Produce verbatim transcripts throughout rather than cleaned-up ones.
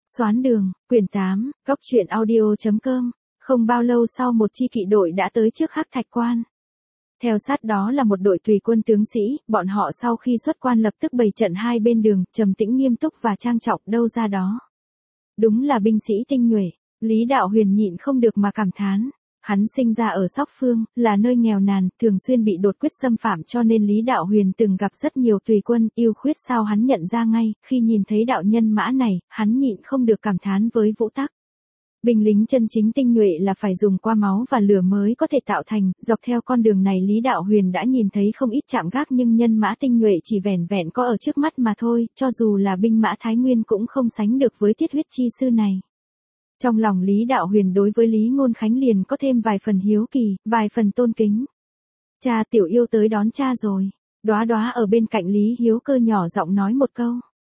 Xoán đường, quyển tám, góc truyện audio.com. Không bao lâu sau một chi kỵ đội đã tới trước Hắc Thạch Quan. Theo sát đó là một đội tùy quân tướng sĩ, bọn họ sau khi xuất quan lập tức bày trận hai bên đường, trầm tĩnh nghiêm túc và trang trọng đâu ra đó. Đúng là binh sĩ tinh nhuệ, Lý Đạo Huyền nhịn không được mà cảm thán. Hắn sinh ra ở Sóc Phương, là nơi nghèo nàn, thường xuyên bị đột quyết xâm phạm cho nên Lý Đạo Huyền từng gặp rất nhiều tùy quân, yêu khuyết sao hắn nhận ra ngay, khi nhìn thấy đạo nhân mã này, hắn nhịn không được cảm thán với Vũ Tắc. Binh lính chân chính tinh nhuệ là phải dùng qua máu và lửa mới có thể tạo thành, dọc theo con đường này Lý Đạo Huyền đã nhìn thấy không ít trạm gác nhưng nhân mã tinh nhuệ chỉ vẻn vẹn có ở trước mắt mà thôi, cho dù là binh mã Thái Nguyên cũng không sánh được với Thiết Huyết chi sư này. Trong lòng Lý Đạo Huyền đối với Lý Ngôn Khánh liền có thêm vài phần hiếu kỳ, vài phần tôn kính. Cha, tiểu yêu tới đón cha rồi. Đóa Đóa ở bên cạnh Lý Hiếu Cơ nhỏ giọng nói một câu.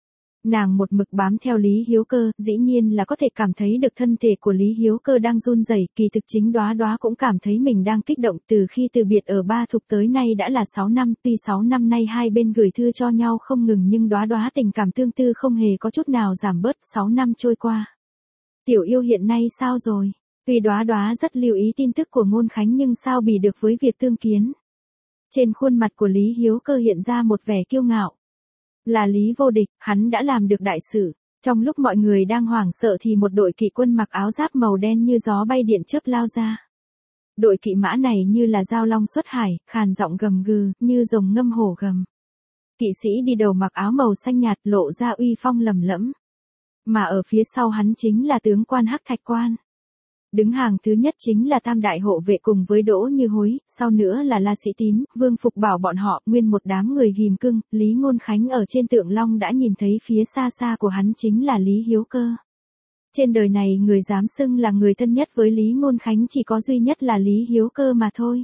Nàng một mực bám theo Lý Hiếu Cơ, dĩ nhiên là có thể cảm thấy được thân thể của Lý Hiếu Cơ đang run rẩy, kỳ thực chính Đóa Đóa cũng cảm thấy mình đang kích động. Từ khi từ biệt ở Ba Thục tới nay đã là sáu năm, tuy sáu năm nay hai bên gửi thư cho nhau không ngừng nhưng Đóa Đóa tình cảm tương tư không hề có chút nào giảm bớt. Sáu năm trôi qua. Tiểu yêu hiện nay sao rồi? Tuy Đóa Đóa rất lưu ý tin tức của Ngôn Khánh nhưng sao bì được với việc tương kiến. Trên khuôn mặt của Lý Hiếu Cơ hiện ra một vẻ kiêu ngạo. Là Lý vô địch, hắn đã làm được đại sự. Trong lúc mọi người đang hoảng sợ thì một đội kỵ quân mặc áo giáp màu đen như gió bay điện chớp lao ra. Đội kỵ mã này như là giao long xuất hải, khàn giọng gầm gừ, như rồng ngâm hổ gầm. Kỵ sĩ đi đầu mặc áo màu xanh nhạt lộ ra uy phong lầm lẫm. Mà ở phía sau hắn chính là tướng quan Hắc Thạch Quan. Đứng hàng thứ nhất chính là Tam Đại Hộ Vệ cùng với Đỗ Như Hối, sau nữa là La Sĩ Tín, Vương Phục Bảo bọn họ, nguyên một đám người ghim cưng. Lý Ngôn Khánh ở trên tượng long đã nhìn thấy phía xa xa của hắn chính là Lý Hiếu Cơ. Trên đời này người dám xưng là người thân nhất với Lý Ngôn Khánh chỉ có duy nhất là Lý Hiếu Cơ mà thôi.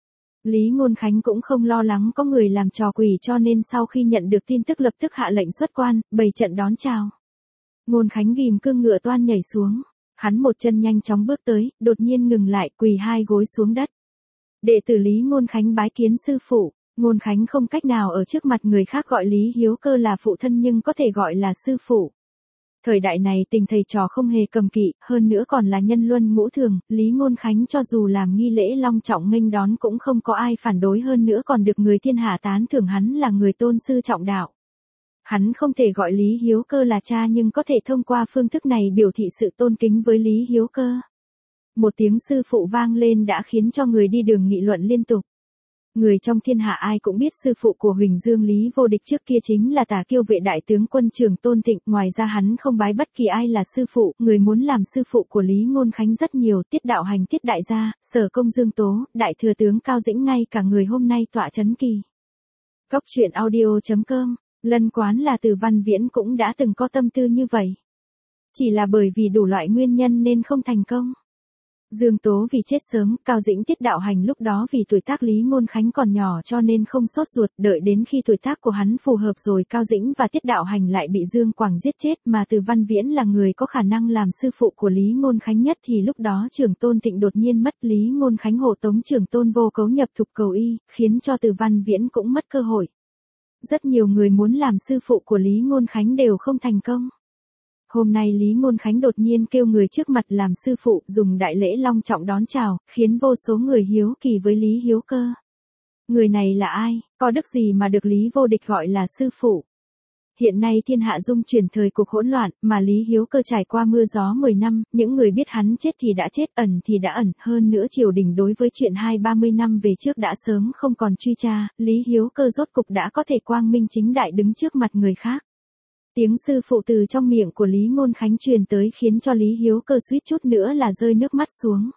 Lý Ngôn Khánh cũng không lo lắng có người làm trò quỷ cho nên sau khi nhận được tin tức lập tức hạ lệnh xuất quan, bày trận đón chào. Ngôn Khánh ghim cương ngựa toan nhảy xuống. Hắn một chân nhanh chóng bước tới, đột nhiên ngừng lại, quỳ hai gối xuống đất. Đệ tử Lý Ngôn Khánh bái kiến sư phụ. Ngôn Khánh không cách nào ở trước mặt người khác gọi Lý Hiếu Cơ là phụ thân nhưng có thể gọi là sư phụ. Thời đại này tình thầy trò không hề cầm kỵ, hơn nữa còn là nhân luân ngũ thường, Lý Ngôn Khánh cho dù làm nghi lễ long trọng nghênh đón cũng không có ai phản đối, hơn nữa còn được người thiên hạ tán thưởng hắn là người tôn sư trọng đạo. Hắn không thể gọi Lý Hiếu Cơ là cha nhưng có thể thông qua phương thức này biểu thị sự tôn kính với Lý Hiếu Cơ. Một tiếng sư phụ vang lên đã khiến cho người đi đường nghị luận liên tục. Người trong thiên hạ ai cũng biết sư phụ của Huỳnh Dương Lý vô địch trước kia chính là Tả Kiêu Vệ đại tướng quân Trường Tôn Thịnh, ngoài ra hắn không bái bất kỳ ai là sư phụ, người muốn làm sư phụ của Lý Ngôn Khánh rất nhiều, Tiết Đạo Hành Tiết Đại gia, Sở Công Dương Tố, Đại thừa tướng Cao Dĩnh ngay cả người hôm nay tọa chấn kỳ. Góc truyện audio.com. Lân Quán là Từ Văn Viễn cũng đã từng có tâm tư như vậy. Chỉ là bởi vì đủ loại nguyên nhân nên không thành công. Dương Tố vì chết sớm, Cao Dĩnh Tiết Đạo Hành lúc đó vì tuổi tác Lý Ngôn Khánh còn nhỏ cho nên không sốt ruột, đợi đến khi tuổi tác của hắn phù hợp rồi Cao Dĩnh và Tiết Đạo Hành lại bị Dương Quảng giết chết, mà Từ Văn Viễn là người có khả năng làm sư phụ của Lý Ngôn Khánh nhất thì lúc đó Trường Tôn Thịnh đột nhiên mất, Lý Ngôn Khánh hộ tống Trường Tôn Vô Cấu nhập thục cầu y, khiến cho Từ Văn Viễn cũng mất cơ hội. Rất nhiều người muốn làm sư phụ của Lý Ngôn Khánh đều không thành công. Hôm nay Lý Ngôn Khánh đột nhiên kêu người trước mặt làm sư phụ, dùng đại lễ long trọng đón chào, khiến vô số người hiếu kỳ với Lý Hiếu Cơ. Người này là ai, có đức gì mà được Lý vô địch gọi là sư phụ? Hiện nay thiên hạ dung chuyển thời cuộc hỗn loạn, mà Lý Hiếu Cơ trải qua mưa gió mười năm, những người biết hắn chết thì đã chết, ẩn thì đã ẩn, hơn nữa triều đình đối với chuyện hai ba mươi năm về trước đã sớm không còn truy tra, Lý Hiếu Cơ rốt cục đã có thể quang minh chính đại đứng trước mặt người khác. Tiếng sư phụ từ trong miệng của Lý Ngôn Khánh truyền tới khiến cho Lý Hiếu Cơ suýt chút nữa là rơi nước mắt xuống.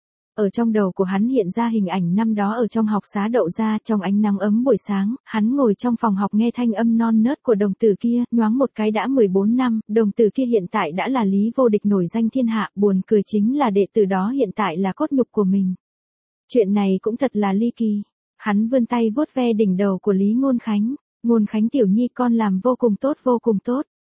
Ở trong đầu của hắn hiện ra hình ảnh năm đó ở trong học xá Đậu Gia, trong ánh nắng ấm buổi sáng, hắn ngồi trong phòng học nghe thanh âm non nớt của đồng tử kia, nhoáng một cái đã mười bốn năm, đồng tử kia hiện tại đã là Lý vô địch nổi danh thiên hạ, buồn cười chính là đệ tử đó hiện tại là cốt nhục của mình. Chuyện này cũng thật là ly kỳ. Hắn vươn tay vuốt ve đỉnh đầu của Lý Ngôn Khánh, Ngôn Khánh tiểu nhi con làm vô cùng tốt vô cùng tốt.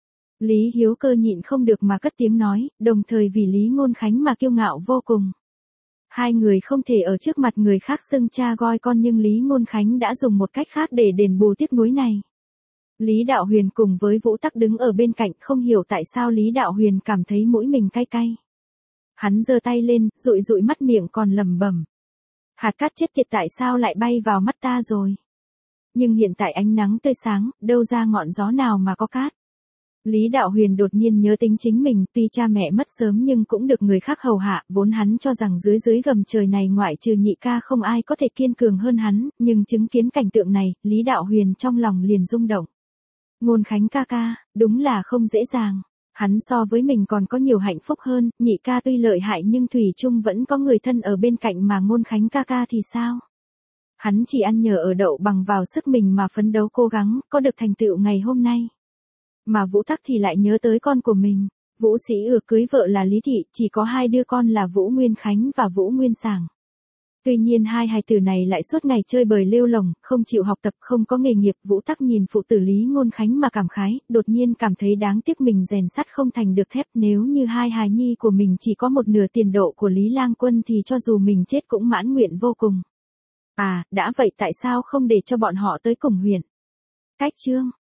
Lý Hiếu Cơ nhịn không được mà cất tiếng nói, đồng thời vì Lý Ngôn Khánh mà kiêu ngạo vô cùng. Hai người không thể ở trước mặt người khác xưng cha gọi con nhưng Lý Ngôn Khánh đã dùng một cách khác để đền bù tiếc nuối này. Lý Đạo Huyền cùng với Vũ Tắc đứng ở bên cạnh, không hiểu tại sao Lý Đạo Huyền cảm thấy mũi mình cay cay. Hắn giơ tay lên, dụi dụi mắt miệng còn lẩm bẩm. Hạt cát chết tiệt tại sao lại bay vào mắt ta rồi? Nhưng hiện tại ánh nắng tươi sáng, đâu ra ngọn gió nào mà có cát. Lý Đạo Huyền đột nhiên nhớ tính chính mình, tuy cha mẹ mất sớm nhưng cũng được người khác hầu hạ, vốn hắn cho rằng dưới dưới gầm trời này ngoại trừ nhị ca không ai có thể kiên cường hơn hắn, nhưng chứng kiến cảnh tượng này, Lý Đạo Huyền trong lòng liền rung động. Ngôn Khánh ca ca, đúng là không dễ dàng. Hắn so với mình còn có nhiều hạnh phúc hơn, nhị ca tuy lợi hại nhưng thủy chung vẫn có người thân ở bên cạnh mà Ngôn Khánh ca ca thì sao? Hắn chỉ ăn nhờ ở đậu bằng vào sức mình mà phấn đấu cố gắng, có được thành tựu ngày hôm nay. Mà Vũ Tắc thì lại nhớ tới con của mình. Vũ Sĩ Ừa cưới vợ là Lý Thị, chỉ có hai đứa con là Vũ Nguyên Khánh và Vũ Nguyên Sảng. Tuy nhiên hai hài tử này lại suốt ngày chơi bời lêu lồng, không chịu học tập, không có nghề nghiệp. Vũ Tắc nhìn phụ tử Lý Ngôn Khánh mà cảm khái, đột nhiên cảm thấy đáng tiếc mình rèn sắt không thành được thép. Nếu như hai hài nhi của mình chỉ có một nửa tiền độ của Lý Lang Quân thì cho dù mình chết cũng mãn nguyện vô cùng. À, đã vậy tại sao không để cho bọn họ tới cùng huyện? Cách chương